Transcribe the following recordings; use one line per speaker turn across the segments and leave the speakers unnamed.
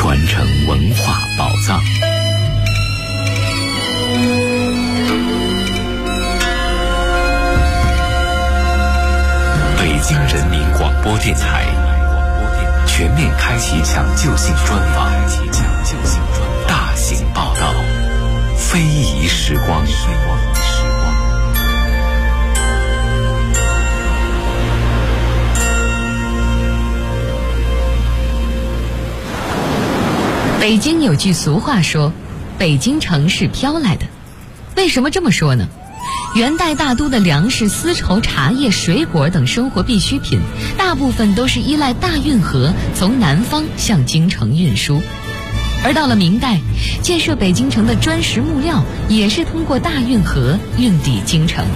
传承文化宝藏。北京人民广播电台全面开启抢救性专访，大型报道，非遗时光。
北京有句俗话说，北京城是飘来的。为什么这么说呢？元代大都的粮食、丝绸、茶叶、水果等生活必需品，大部分都是依赖大运河从南方向京城运输。而到了明代，建设北京城的砖石木料也是通过大运河运抵京城。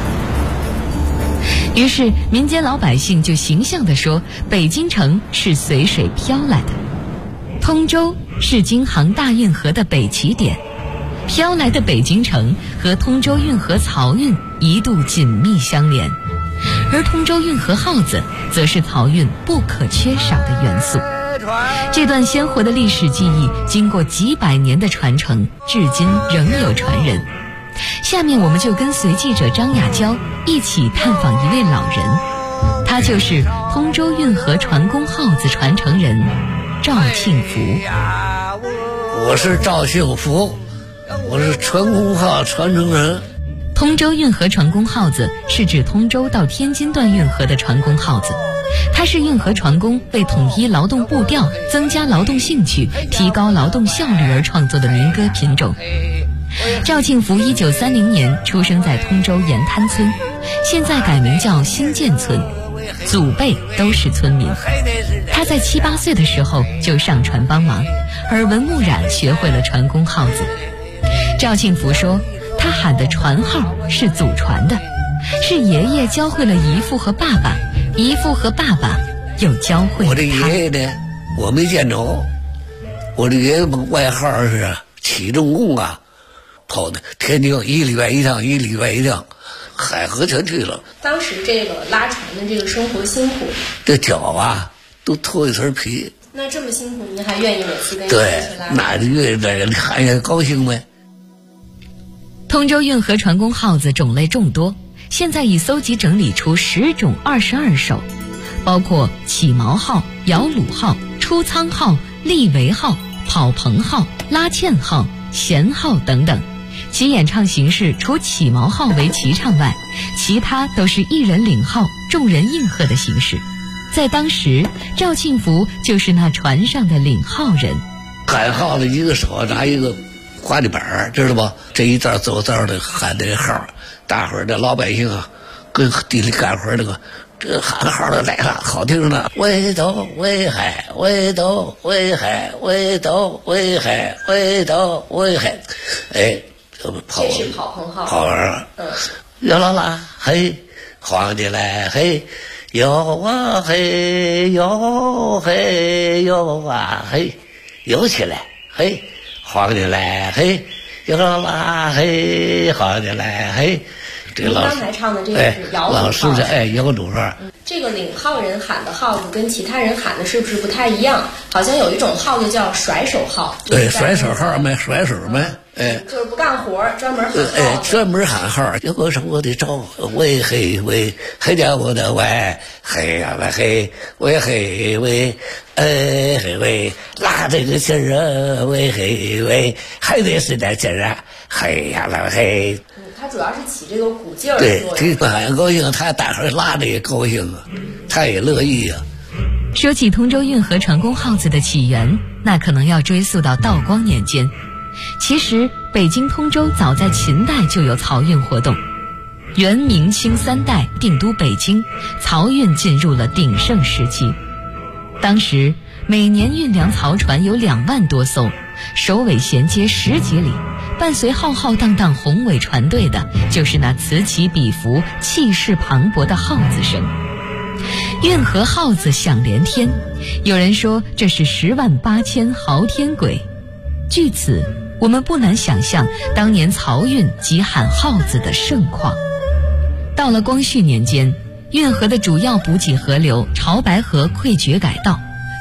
于是民间老百姓就形象地说，北京城是随水飘来的。通州是京杭大运河的北起点，飘来的北京城和通州运河漕运一度紧密相连，而通州运河号子则是漕运不可缺少的元素。这段鲜活的历史记忆经过几百年的传承，至今仍有传人。下面我们就跟随记者张雅娇一起探访一位老人，他就是通州运河船工号子传承人赵庆福。
我是赵庆福，我是船工号传承人。
通州运河船工号子是指通州到天津段运河的船工号子，它是运河船工为统一劳动步调、增加劳动兴趣、提高劳动效率而创作的民歌品种。赵庆福1930年出生在通州沿滩村，现在改名叫新建村，祖辈都是村民。他在7、8岁的时候就上船帮忙，耳闻目染学会了船工号子。赵庆福说，他喊的船号是祖传的，是爷爷教会了姨父和爸爸，姨父和爸爸又教会了他。
我这爷爷呢，我没见着，我这爷爷外号是起重工啊，跑的天津1礼拜1趟，1礼拜1趟，海河全去了。
当时这个拉船的这个生活辛苦，
这脚啊都脱一层皮。
那这么辛苦，您还愿意每次跟
对，
去拉？
那就愿意在这看见高兴呗。
通州运河船工号子种类众多，现在已搜集整理出10种22首，包括起锚号、摇橹号、出舱号、立桅号、跑棚号、拉纤号、弦号等等。其演唱形式除起锚号为齐唱外，其他都是一人领号，众人应和的形式。在当时，赵庆福就是那船上的领号人。
喊号的一个手拿一个花的板，知道吧？这一道走道的喊这个号，大伙儿的老百姓啊，跟地里干活那个，这喊号的来了，好听呢。围斗围海，围斗围海，围斗围海，围斗围海，哎，这不跑，
这是跑棚号，
跑完了。摇啦啦，嘿，晃起来，嘿。摇啊嘿，摇嘿，摇啊嘿，摇起来，嘿，晃起来，嘿，摇啦嘿，晃起来，嘿。这
您刚才唱的这个是摇橹号，
老师的摇橹号。
这个领号人喊的号子跟其他人喊的是不是不太一样？好像有一种号子叫甩手号。
对，甩手号没，甩手没。哎，
就是不干活，专门喊号。
哎，专门喊号。有个是我的招，喂嘿喂，嘿家我的喂，嘿呀喂嘿，喂嘿喂，哎嘿喂，拉这个劲儿啊，喂嘿喂，还得是点劲儿啊，嘿呀喂嘿。
他主要是起这个鼓劲儿。
对，这个很高兴，他大伙拉着也高兴啊，他也乐意啊。
说起通州运河船工号子的起源，那可能要追溯到道光年间。其实北京通州早在秦代就有漕运活动，元明清3代定都北京，漕运进入了鼎盛时期。当时每年运粮漕船有2万多艘，首尾衔接10几里，伴随浩浩荡荡宏伟船队的就是那此起彼伏、气势磅礴的号子声。运河号子响连天，有人说这是108000嚎天鬼。据此，我们不难想象当年漕运及喊号子的盛况。到了光绪年间，运河的主要补给河流潮白河溃决改道，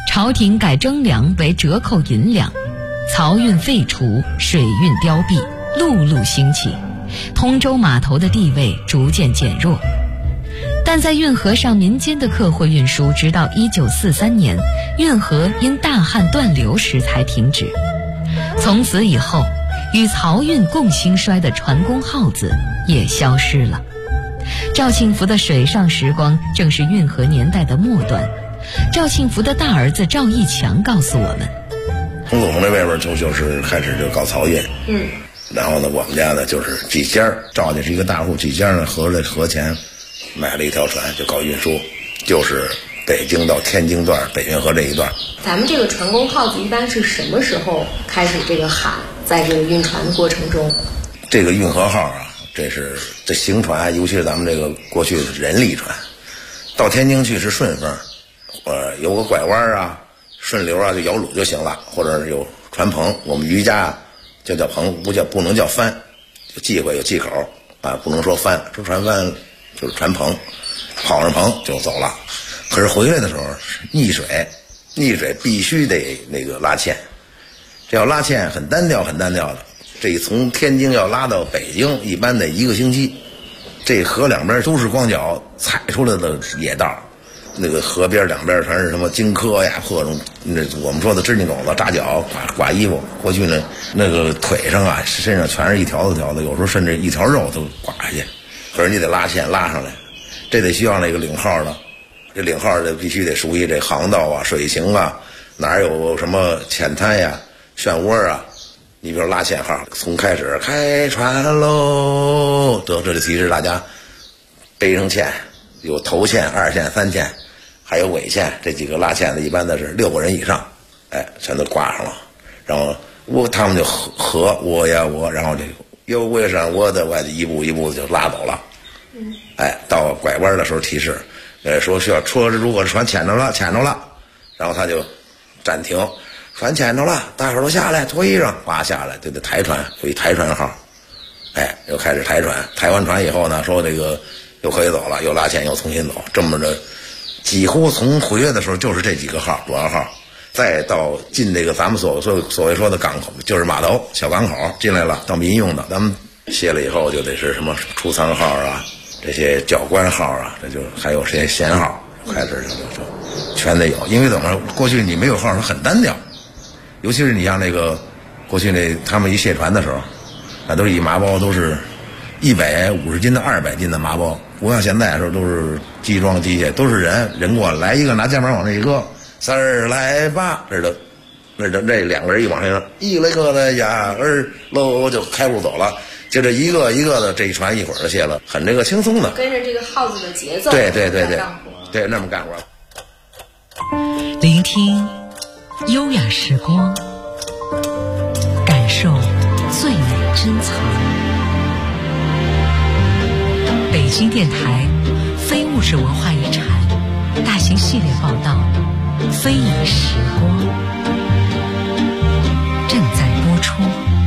朝廷改征粮为折扣银两，漕运废除，水运凋敝，陆路兴起，通州码头的地位逐渐减弱。但在运河上民间的客货运输，直到1943年，运河因大旱断流时才停止。从此以后，与漕运共兴衰的船工号子也消失了。赵庆福的水上时光正是运河年代的末端。赵庆福的大儿子赵义强告诉我们，
洪祖峰这外边就是开始就搞漕运，然后呢，我们家呢就是几家，赵家是一个大户，几家呢合着河钱买了一条船，就搞运输，就是北京到天津段北运河这一段。
咱们这个船工号子一般是什么时候开始这个喊，在这个运船的过程中？
这个运河号啊，这行船，尤其是咱们这个过去是人力船，到天津去是顺风，有个拐弯啊，顺流啊，就摇橹就行了，或者有船棚，我们渔家就叫棚，不能叫帆，就忌讳有忌口啊，不能说帆，说船帆就是船棚，跑上棚就走了。可是回来的时候逆水必须得那个拉纤，这要拉纤很单调的，这从天津要拉到北京一般得1个星期。这河两边都是光脚踩出来的野道，那个河边两边全是什么荆轲呀，各种那我们说的指甲狗子扎脚刮衣服。过去呢，那个腿上啊身上全是一条子，有时候甚至一条肉都刮下去。可是你得拉线拉上来，这得需要那个领号的，这领号的必须得熟悉这航道啊、水形啊，哪有什么浅滩呀、漩涡啊。你比如拉线号，从开始开船喽，这就提示大家背上线，有头线、二线、三线，还有尾线，这几个拉线的一般的是6个人以上，全都挂上了，然后他们就合我呀我，然后这又为上我的外一步一步就拉走了。到拐弯的时候提示，说需要如果船潜着了，然后他就暂停，船潜着了，大伙儿都下来脱衣裳，哗下来就得抬船，有一抬船号，又开始抬船，抬完船以后呢，说这个又可以走了，又拉线又重新走，这么着，几乎从回来的时候就是这几个号主要号，再到进这个咱们所谓说的港口，就是码头小港口进来了，到民用的，咱们卸了以后就得是什么出舱号啊，这些教官号啊，这就还有这些衔号，开始就全得有，因为怎么过去你没有号它很单调，尤其是你像那个过去那他们一卸船的时候，那都是以麻包，都是150斤的、200斤的麻包，不像现在的时候都是机装机械，都是人过来一个拿肩膀往这一搁，3儿来吧，这2个人一往上一来个的呀喽就开路走了，就这一个一个的这一船一会儿就卸了，很这个轻松的，
跟着这个号子的节奏，
对，那么干活。
聆听优雅时光，感受最美珍藏。北京电台非物质文化遗产大型系列报道《非遗时光》正在播出。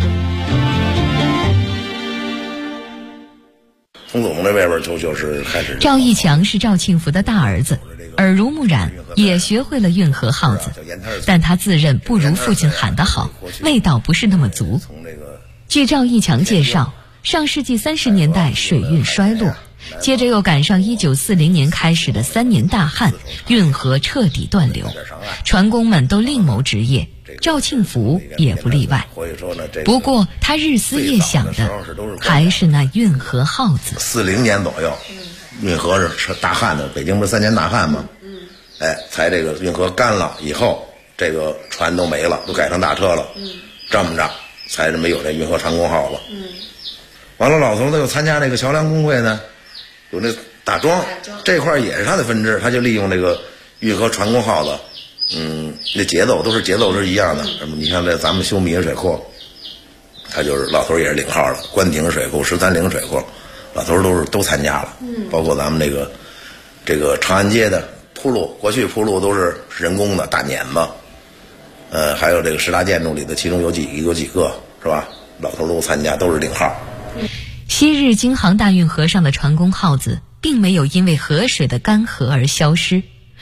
洪祖峰这外边就是开始。
赵义强是赵庆福的大儿子，耳濡目染，也学会了运河号子，但他自认不如父亲喊得好，味道不是那么足。据赵义强介绍，上世纪30年代水运衰落，接着又赶上1940年开始的3年大旱，运河彻底断流，船工们都另谋职业，赵庆福也不例外。不过他日思夜想的还是那运河号子。
40年左右，运河是大旱的，北京不是3年大旱吗？才这个运河干了以后，这个船都没了，都改成大车了。这么着才没有这运河船工号了。完了，老头子又参加这个桥梁工会呢，有那打桩这块也是他的分支，他就利用这个运河船工号子，那节奏是一样的。你像这咱们修米水库，他就是老头也是领号的，关亭水库、13陵水库，老头都参加了。包括咱们这个长安街的铺路，过去铺路都是人工的大碾子，还有这个10大建筑里的，其中有几个是吧？老头都参加，都是领号。
昔日京杭大运河上的船工号子并没有因为河水的干涸而消失，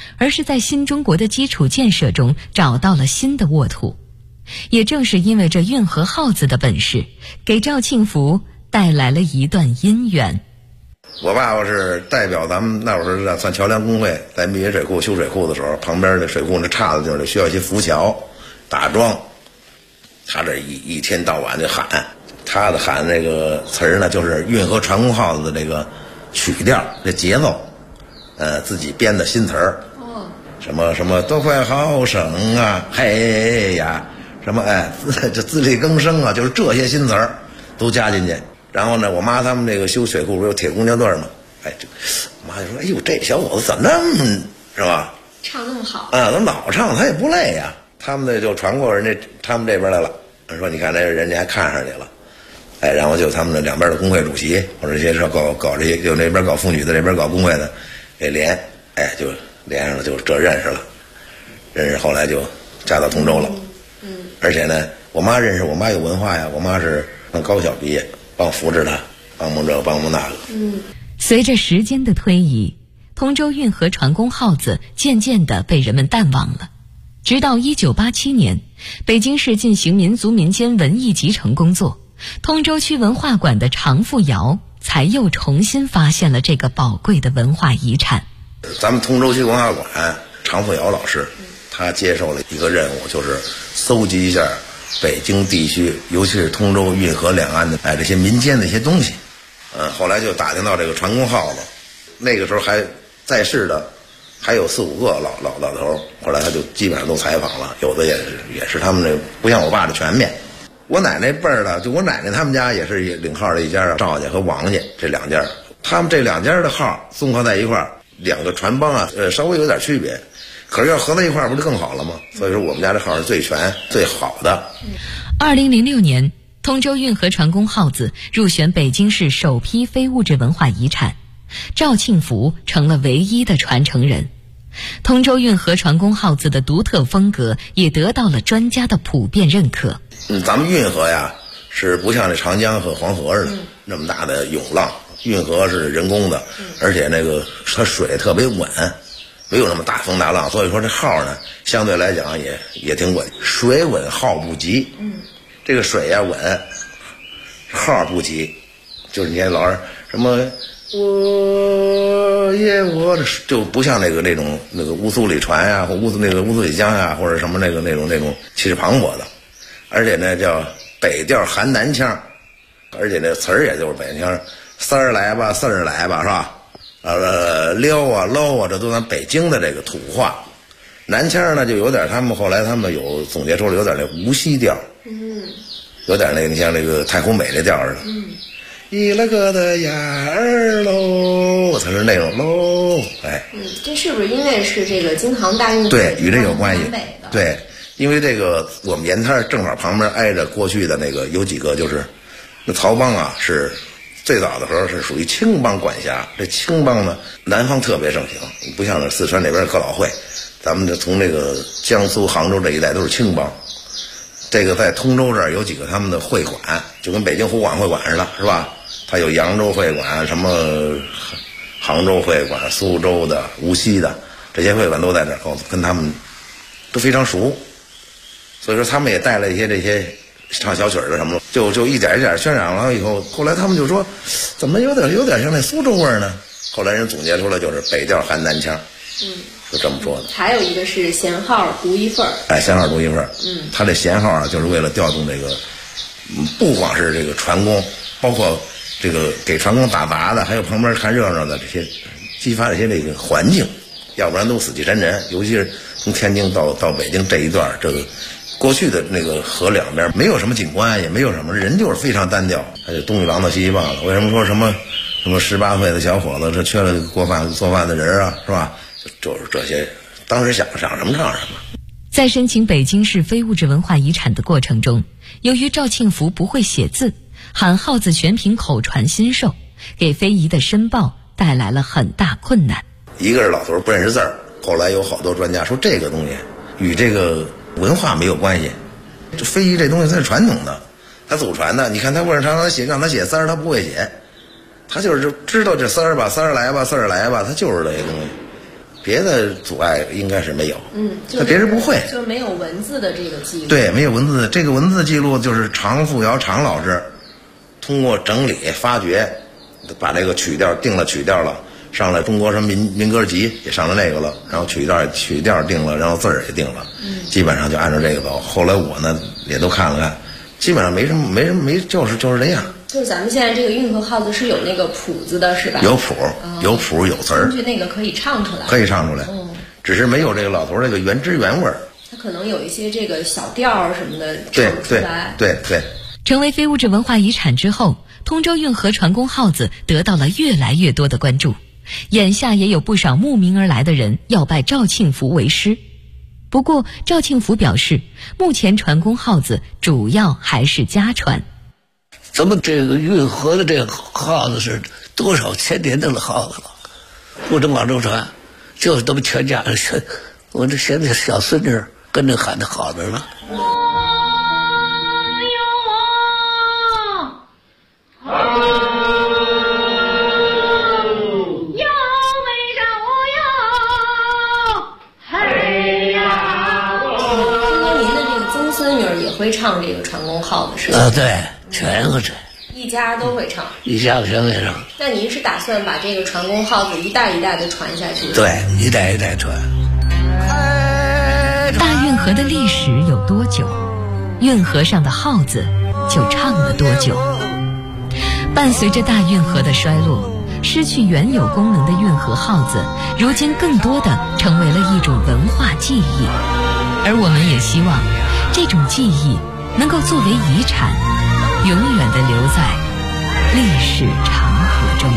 而是在新中国的基础建设中找到了新的沃土。也正是因为这运河号子的本事，给赵庆福带来了一段姻缘。
我爸爸是代表咱们那会儿算桥梁工会，在密云水库修水库的时候，旁边的水库那岔子地儿需要一些浮桥打桩，他这一天到晚就喊，他的喊那个词儿呢，就是运河船工号子的这个曲调，这节奏，自己编的新词儿，什么什么多快好省啊，嘿呀，什么这自力更生啊，就是这些新词儿都加进去。然后呢，我妈他们这个修水库不是有铁公交段吗？我妈就说：“哎呦，这小伙子怎么那么是吧？
唱那么好
啊，怎么老唱他也不累呀？”他们就传过人家他们这边来了，说你看这人家还看上你了，然后就他们的两边的工会主席或者这些搞这些，就那边搞妇女的，这边搞工会的，给连，就连上了，就这认识了，认识后来就嫁到通州了。而且呢，我妈认识我妈有文化呀，我妈是高校毕业。帮扶持他，帮忙这个，帮忙那个。
随着时间的推移，通州运河船工号子渐渐地被人们淡忘了。直到1987年，北京市进行民族民间文艺集成工作，通州区文化馆的常富尧才又重新发现了这个宝贵的文化遗产。
咱们通州区文化馆常富尧老师，他接受了一个任务，就是搜集一下北京地区，尤其是通州运河两岸的这些民间的一些东西。后来就打听到这个船工号子，那个时候还在世的还有4-5个老头，后来他就基本上都采访了，有的也是他们这不像我爸的全面。我奶奶辈儿的，就我奶奶他们家也是领号的一家，赵家和王家这两家，他们这两家的号综合在一块儿，两个船帮稍微有点区别，可是要合在一块儿不就更好了吗？所以说我们家这号是最全最好的。
2006年，通州运河船工号子入选北京市首批非物质文化遗产，赵庆福成了唯一的传承人。通州运河船工号子的独特风格也得到了专家的普遍认可。
咱们运河呀是不像这长江和黄河似的那么大的涌浪，运河是人工的，而且那个它水特别稳，没有那么大风大浪，所以说这号呢相对来讲也挺稳，水稳号不急。这个水呀稳，号不急，就是你看老是什么我就不像那种乌苏里船呀，或乌苏里江呀，或者什么那种气势磅礴的，而且呢叫北调含南腔，而且那词儿也就是北京腔，丝儿来吧是吧？撩啊搂啊，这都咱北京的这个土话。南腔呢就有点，他们后来有总结出了有点那无锡调，有点那个你像那个太湖美这调似的。一了个的呀儿喽，它是那种喽，
这是不是因为是这个京杭大运河？
对，与这有关系。对，因为这个我们沿滩正好旁边挨着过去的那个有几个，就是那曹帮啊，是最早的时候是属于青帮管辖。这青帮呢，南方特别盛行，不像那四川那边的哥老会，咱们从这个江苏杭州这一带都是青帮。这个在通州这儿有几个他们的会馆，就跟北京湖广会馆似的，是吧？它有扬州会馆，什么杭州会馆、苏州的、无锡的，这些会馆都在这儿，跟他们都非常熟。所以说他们也带了一些这些唱小曲的什么，就一点一点渲染完以后，后来他们就说怎么有点像那苏州味儿呢？后来人总结出来就是北调含南腔。就这么说的。
还有一个是闲号独一份儿。
闲号独一份儿。他这闲号啊，就是为了调动这个，不光是这个船工，包括这个给船工打杂的，还有旁边看热闹的这些，激发这些这个环境，要不然都死气沉沉。尤其是从天津到北京这一段，这个过去的那个河两边没有什么景观，也没有什么人，就是非常单调。他就东一榔头西一棒子。为什么说什么18岁的小伙子，这缺了做饭的人啊，是吧？就是这些，当时想什么唱什么。
在申请北京市非物质文化遗产的过程中，由于赵庆福不会写字，喊号子全凭口传心授，给非遗的申报带来了很大困难。
一个是老头不认识字儿，后来有好多专家说这个东西与这个文化没有关系，这非遗这东西它是传统的，它祖传的。你看他为什么让他写丝儿，他不会写，他就是知道这丝儿吧，丝儿来吧，他就是这些东西。 别的阻碍应该是没有。他别人不会，
就是没有文字的这个记录。
对，没有文字，这个文字记录就是常富尧常老师通过整理发掘，把这个曲调定了曲调了，上了中国什么民歌集也上了那个了，然后曲调定了，然后字儿也定了，基本上就按照这个走。后来我呢也都看了看，基本上没什么，就是这样。
就是咱们现在这个运河号子是有那个谱子的，是吧？
有谱，有谱，有词儿，
根据那个可以唱出来。
可以唱出来，只是没有这个老头这个原汁原味儿。
他可能有一些这个小调什么的
对
唱出来。
对。
成为非物质文化遗产之后，通州运河船工号子得到了越来越多的关注。眼下也有不少慕名而来的人要拜赵庆福为师。不过赵庆福表示，目前船工号子主要还是家传。
咱们这个运河的这个号子是多少千年的号子了，不止广州船，就是咱们全家，我这现在小孙女跟着喊的好着呢。
会唱这个船工号子是吧？
对，全会唱，
一家都会唱，
一家全会唱。
那您是打算把这个船工号子一代一代的传下去？
对，一代一代传。
大运河的历史有多久，运河上的号子就唱了多久。伴随着大运河的衰落，失去原有功能的运河号子，如今更多的成为了一种文化记忆。而我们也希望这种记忆能够作为遗产，永远地留在历史长河中。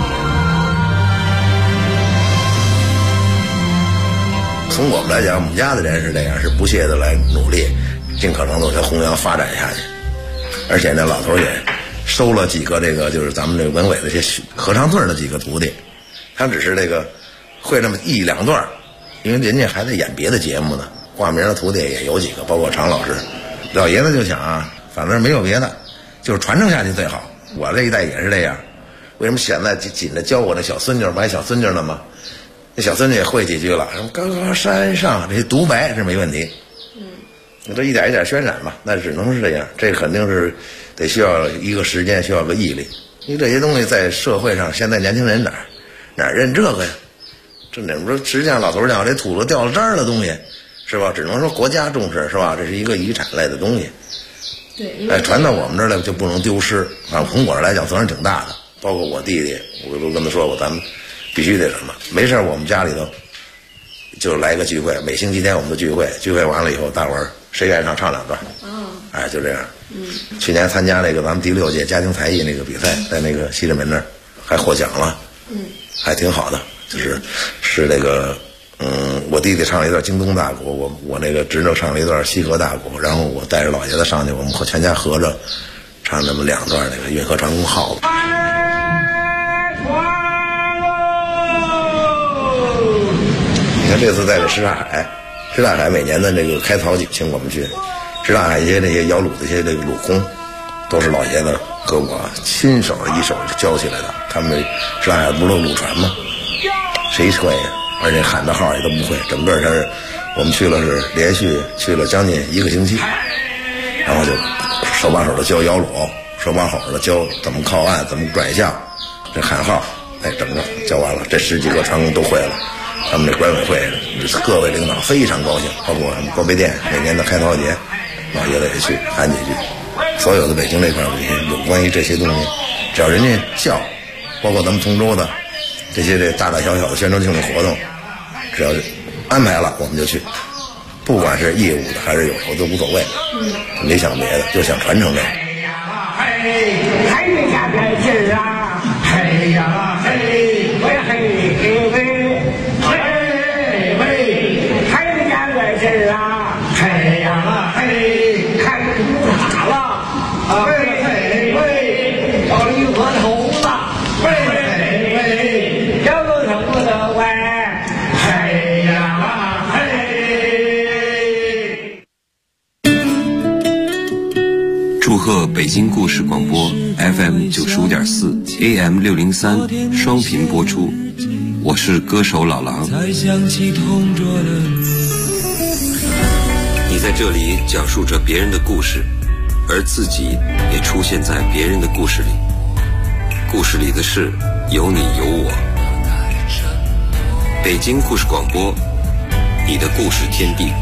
从我们来讲，我们家的人是这样，是不懈的来努力，尽可能的给弘扬发展下去。而且呢，老头也收了几个这个就是咱们这个文委的这些合唱队的几个徒弟，他只是这个会这么一两段，因为人家还在演别的节目呢。挂名的徒弟也有几个，包括常老师。老爷子就想啊，反正没有别的，就是传承下去最好。我这一代也是这样，为什么现在紧着教我这小孙女，买小孙女了吗？那小孙女也会几句了，什么高高山上，这些独白是没问题。你这一点一点渲染吧，那只能是这样。这肯定是得需要一个时间，需要个毅力。因为这些东西在社会上，现在年轻人哪认这个呀？这哪说实际上老头讲这土都掉了渣儿的东西。是吧？只能说国家重视，是吧？这是一个遗产类的东西。
对，
传到我们这儿来就不能丢失。反正从我这儿来讲，责任挺大的。包括我弟弟，我都跟他说过，咱们必须得什么？没事，我们家里头就来个聚会，每星期天我们的聚会，聚会完了以后，大伙儿谁愿意唱两段。哎，就这样。去年参加那个咱们第6届家庭才艺那个比赛，在那个西直门那儿还获奖了。还挺好的，是那个。我弟弟唱了一段京东大鼓，我那个侄女唱了一段西河大鼓，然后我带着老爷子上去，我们全家合着唱那么2段那个运河船工号子。你看这次在这什刹海每年的那个开漕请我们去，什刹海一些那些摇橹的一些这个橹工，都是老爷子和我亲手一手教起来的。他们什刹海不是橹船吗？谁会呀？而且喊的号也都不会，整个是我们去了是连续去了将近1个星期，然后就手把手的教摇橹，手把手的教怎么靠岸，怎么转向，这喊号，哎，整个教完了，这10几个船工都会了。他们这管委会各位领导非常高兴，包括我们高碑店每年的开漕节，老爷子也去喊几句。所有的北京这块有关于这些东西，只要人家叫，包括咱们通州的这些大大小小的宣传性的活动，只要安排了我们就去，不管是义务的还是有酬都无所谓。没想别的，就想传承这个。嘿呀嘿劲儿啊，嘿呀嘿，喂嘿嘿喂，嘿喂，嘿呀喂劲儿啊，嘿呀嘿，开不打了，喂嘿喂，到运河头子，喂嘿喂，叫个什么的喂，嘿呀嘿。
祝贺北京故事广播 FM 95.4 AM 603双频播出，我是歌手老狼。你在这里讲述着别人的故事，而自己也出现在别人的故事里，故事里的事有你有我。北京故事广播，你的故事天地。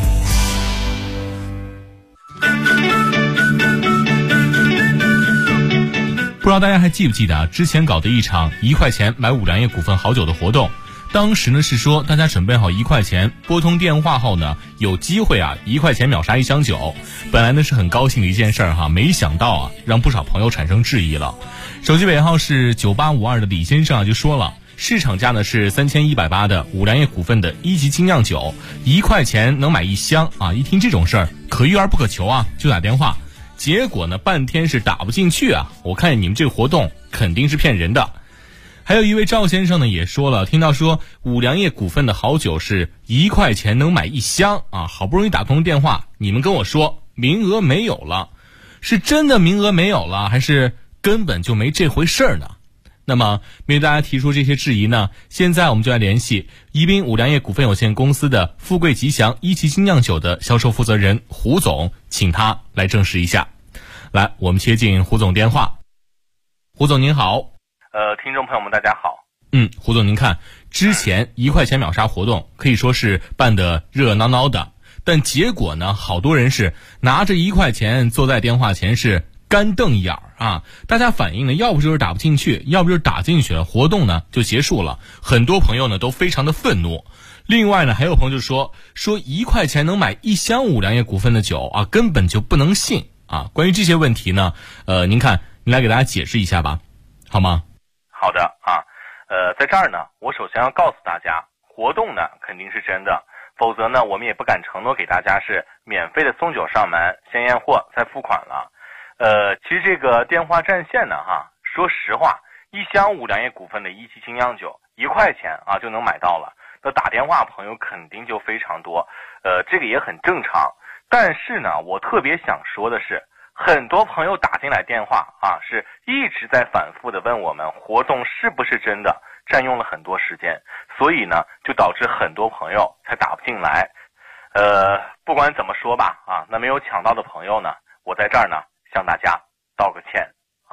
不知道大家还记不记得之前搞的一场1块钱买五粮液股份好酒的活动，当时呢是说大家准备好1块钱，拨通电话后呢有机会1块钱秒杀1箱酒。本来呢是很高兴的一件事儿没想到让不少朋友产生质疑了。手机尾号是9852的李先生就说了，市场价呢是3180的五粮液股份的1级精酿酒，1块钱能买1箱一听这种事儿可遇而不可求就打电话。结果呢半天是打不进去我看你们这个活动肯定是骗人的。还有一位赵先生呢也说了，听到说五粮液股份的好酒是1块钱能买1箱好不容易打通电话，你们跟我说名额没有了，是真的名额没有了，还是根本就没这回事儿呢？那么面对大家提出这些质疑呢，现在我们就来联系宜宾五粮液股份有限公司的富贵吉祥1级精酿酒的销售负责人胡总，请他来证实一下。来，我们接进胡总电话。胡总您好。
听众朋友们大家好。
胡总您看，之前1块钱秒杀活动可以说是办得热闹闹的，但结果呢好多人是拿着1块钱坐在电话前是干瞪一眼大家反映呢要不就是打不进去，要不就是打进去了，活动呢就结束了。很多朋友呢都非常的愤怒。另外呢还有朋友就说1块钱能买1箱五粮液股份的酒根本就不能信关于这些问题呢您看您来给大家解释一下吧，好吗？
好的在这儿呢我首先要告诉大家，活动呢肯定是真的，否则呢我们也不敢承诺给大家是免费的送酒上门，先验货再付款了。其实这个电话占线呢说实话，1箱五粮液股份的1级精酿酒1块钱就能买到了，那打电话朋友肯定就非常多，这个也很正常。但是呢我特别想说的是，很多朋友打进来电话是一直在反复的问我们活动是不是真的，占用了很多时间，所以呢就导致很多朋友才打不进来。不管怎么说吧那没有抢到的朋友呢，我在这儿呢向大家道个歉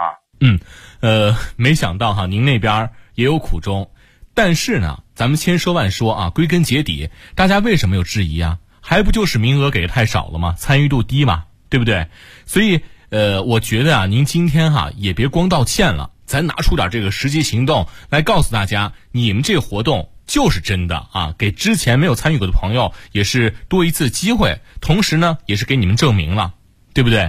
没想到您那边也有苦衷。但是呢咱们千说万说归根结底大家为什么有质疑还不就是名额给的太少了吗？参与度低嘛，对不对？所以我觉得您今天也别光道歉了，咱拿出点这个实际行动来告诉大家，你们这个活动就是真的给之前没有参与过的朋友也是多一次机会，同时呢也是给你们证明了，对不对？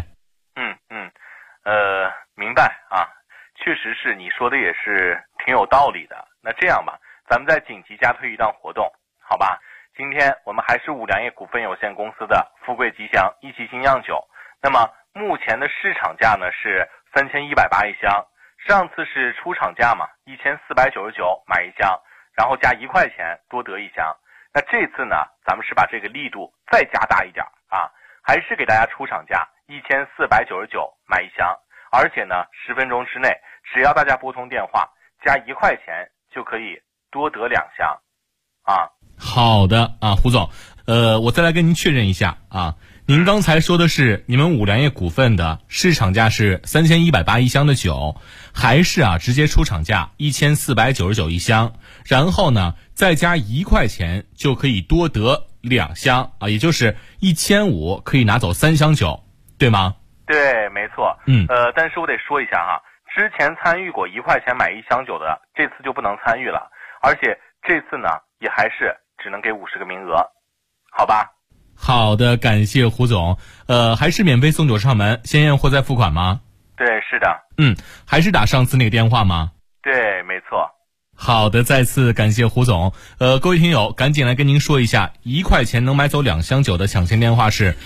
明白确实是你说的也是挺有道理的。那这样吧，咱们再紧急加推一档活动，好吧？今天我们还是五粮液股份有限公司的富贵吉祥1级精酿酒，那么目前的市场价呢是3180一箱，上次是出厂价嘛，1499买1箱，然后加1块钱多得1箱。那这次呢咱们是把这个力度再加大一点还是给大家出厂价1499买1箱，而且呢10分钟之内只要大家拨通电话加1块钱就可以多得2箱
好的胡总，我再来跟您确认一下您刚才说的是你们五粮液股份的市场价是3180一箱的酒，还是直接出厂价1499一箱，然后呢再加1块钱就可以多得2箱也就是1500可以拿走3箱酒，对吗？
对，没错。但是我得说一下之前参与过1块钱买1箱酒的，这次就不能参与了，而且这次呢也还是只能给50个名额，好吧？
好的，感谢胡总。还是免费送酒上门，先验货再付款吗？
对，是的。
还是打上次那个电话吗？
对，没错。
好的，再次感谢胡总。各位听友，赶紧来跟您说一下，1块钱能买走2箱酒的抢先电话是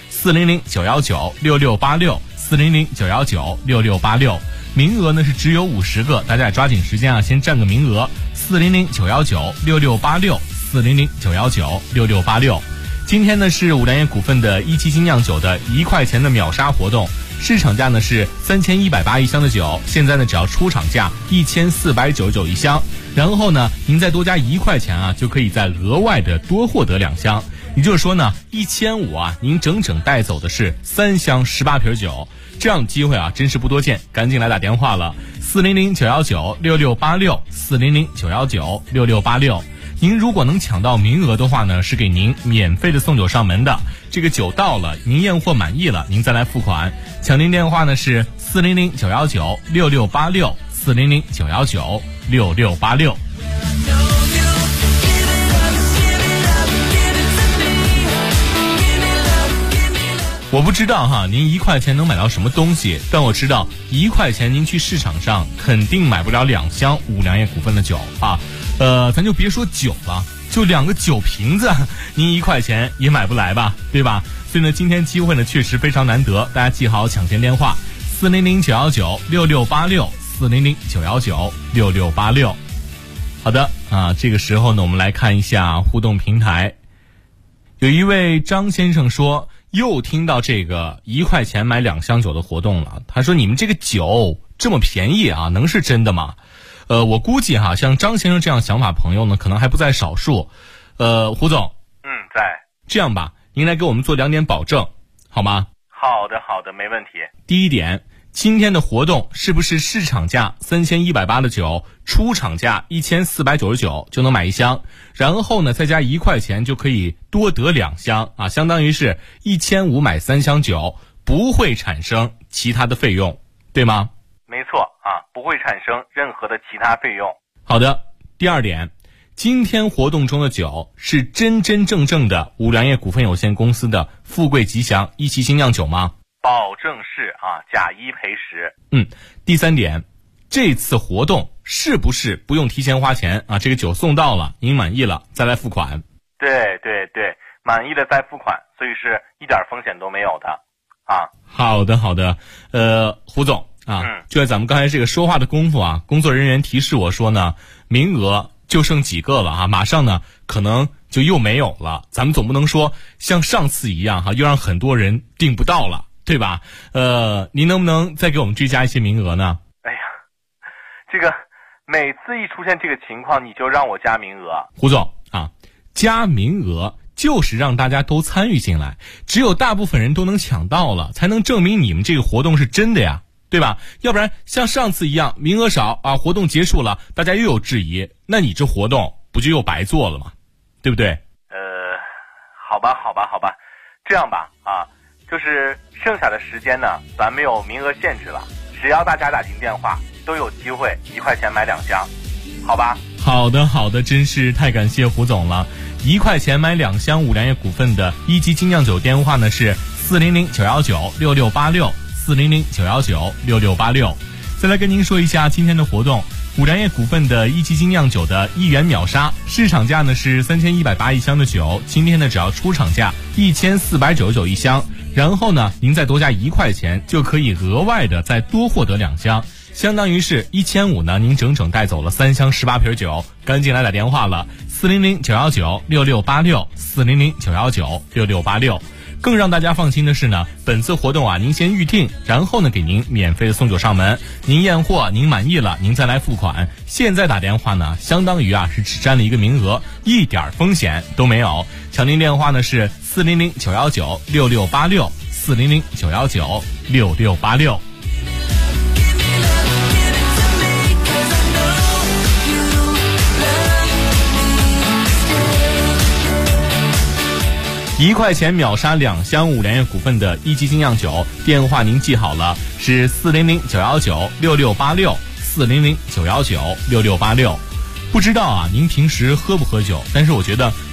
400-919-6686，400-919-6686。名额呢是只有50个，大家也抓紧时间先占个名额。400-919-6686，400-919-6686。今天呢是五粮液股份的1级精酿酒的1块钱的秒杀活动， 市场价呢是3180一箱的酒，现在呢只要出厂价1499一箱，然后呢您再多加1块钱啊，就可以再额外的多获得2箱。也就是说呢，1500啊，您整整带走的是3箱18瓶酒，这样的机会啊，真是不多见，赶紧来打电话了，400-919-6686，400-919-6686。您如果能抢到名额的话呢，是给您免费的送酒上门的。这个酒到了，您验货满意了，您再来付款。抢您电话呢是400-919-6686，400-919-6686。我不知道哈，您1块钱能买到什么东西，但我知道1块钱您去市场上肯定买不了2箱五粮液股份的酒啊。咱就别说酒了，就2个酒瓶子，您1块钱也买不来吧，对吧？所以呢，今天机会呢确实非常难得，大家记好抢先电话：400-919-6686，400-919-6686。好的啊，这个时候呢，我们来看一下互动平台。有一位张先生说，又听到这个1块钱买2箱酒的活动了。他说：“你们这个酒这么便宜啊，能是真的吗？”我估计哈，像张先生这样想法朋友呢，可能还不在少数。胡总，
在。
这样吧，您来给我们做2点保证，好吗？
好的，没问题。
第一点，今天的活动是不是市场价3180的酒，出厂价1499就能买1箱，然后呢再加1块钱就可以多得2箱啊，相当于是1500买3箱酒，不会产生其他的费用，对吗？
没错啊，不会产生任何的其他费用。
好的，第二点，今天活动中的酒是真真正正的五粮液股份有限公司的富贵吉祥一期精酿酒吗？
保证是啊，假一赔10。
第三点，这次活动是不是不用提前花钱啊？这个酒送到了，您满意了再来付款。
对，满意了再付款，所以是一点风险都没有的啊。
好的，胡总啊，就在咱们刚才这个说话的功夫啊，工作人员提示我说呢，名额就剩几个了啊，马上呢可能就又没有了。咱们总不能说像上次一样哈，又让很多人订不到了，对吧？您能不能再给我们追加一些名额呢？
哎呀，这个每次一出现这个情况，你就让我加名额。
胡总啊，加名额就是让大家都参与进来，只有大部分人都能抢到了，才能证明你们这个活动是真的呀，对吧？要不然像上次一样名额少啊，活动结束了大家又有质疑，那你这活动不就又白做了吗？对不对？
好吧，这样吧啊，就是剩下的时间呢，咱没有名额限制了，只要大家打进电话都有机会1块钱买2箱，好吧？
好的，真是太感谢胡总了。1块钱买2箱五粮液股份的一级精酿酒电话呢是400-919-6686，400-919-6686。再来跟您说一下今天的活动，五粮液股份的一级精酿酒的1元秒杀，市场价呢是3180一箱的酒，今天呢只要出厂价1499一箱，然后呢您再多加1块钱就可以额外的再多获得2箱，相当于是1500呢您整整带走了3箱18瓶酒，赶紧来打电话了，400-919-6686，400-919-6686。更让大家放心的是呢，本次活动啊，您先预定，然后呢给您免费的送酒上门，您验货您满意了，您再来付款。现在打电话呢，相当于啊是只占了一个名额，一点风险都没有。抢您电话呢是400-919-6686，400-919-6686。1块钱秒杀2箱五粮液股份的一级精酿酒，电话您记好了，是400-919-6686，400-919-6686。不知道啊您平时喝不喝酒，但是我觉得